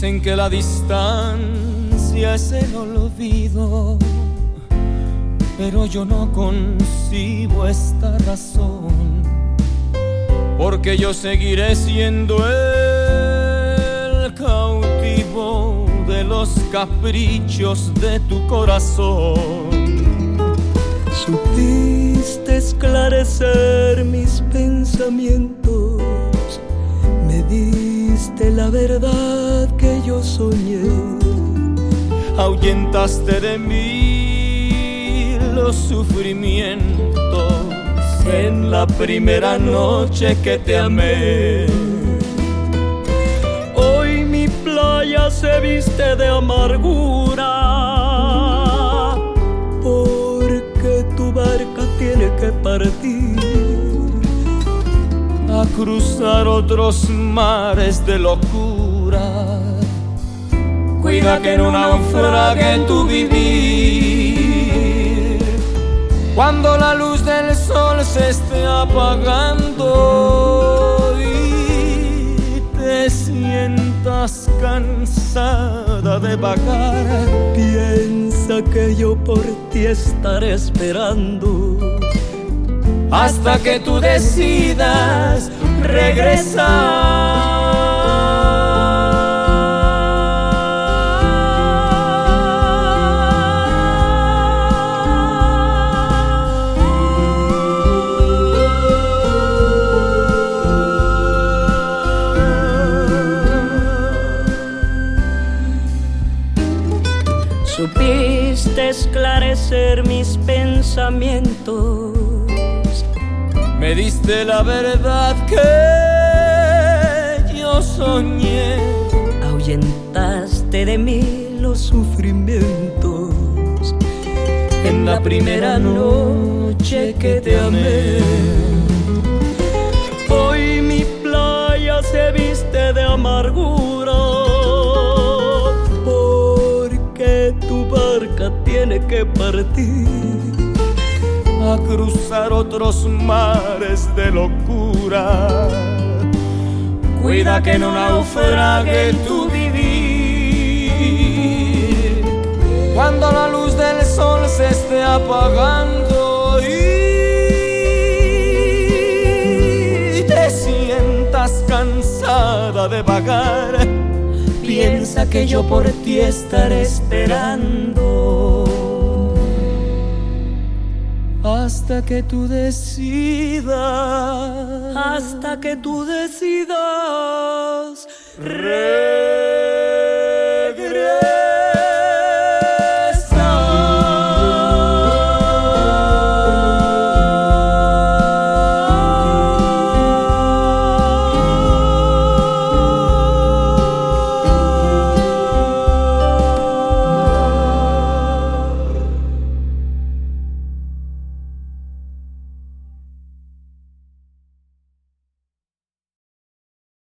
Dicen que la distancia es el olvido, pero yo no concibo esta razón, porque yo seguiré siendo el cautivo de los caprichos de tu corazón. Supiste esclarecer mis pensamientos, me diste la verdad que yo soñé, ahuyentaste de mí los sufrimientos en la primera noche que te amé. Hoy mi playa se viste de amargura, porque tu barca tiene que partir a cruzar otros mares de locura. Cuida que no naufrague tu vivir cuando la luz del sol se esté apagando y te sientas cansada de vagar. Piensa que yo por ti estaré esperando hasta que tú decidas regresar. Supiste esclarecer mis pensamientos, me diste la verdad que yo soñé, ahuyentaste de mí los sufrimientos en la primera noche que te amé. Hoy mi playa se viste de amargura, porque tu barca tiene que partir a cruzar otros mares de locura. Cuida que no naufrague tu vivir cuando la luz del sol se esté apagando y te sientas cansada de vagar. Piensa que yo por ti estaré esperando hasta que tú decidas, hasta que tú decidas.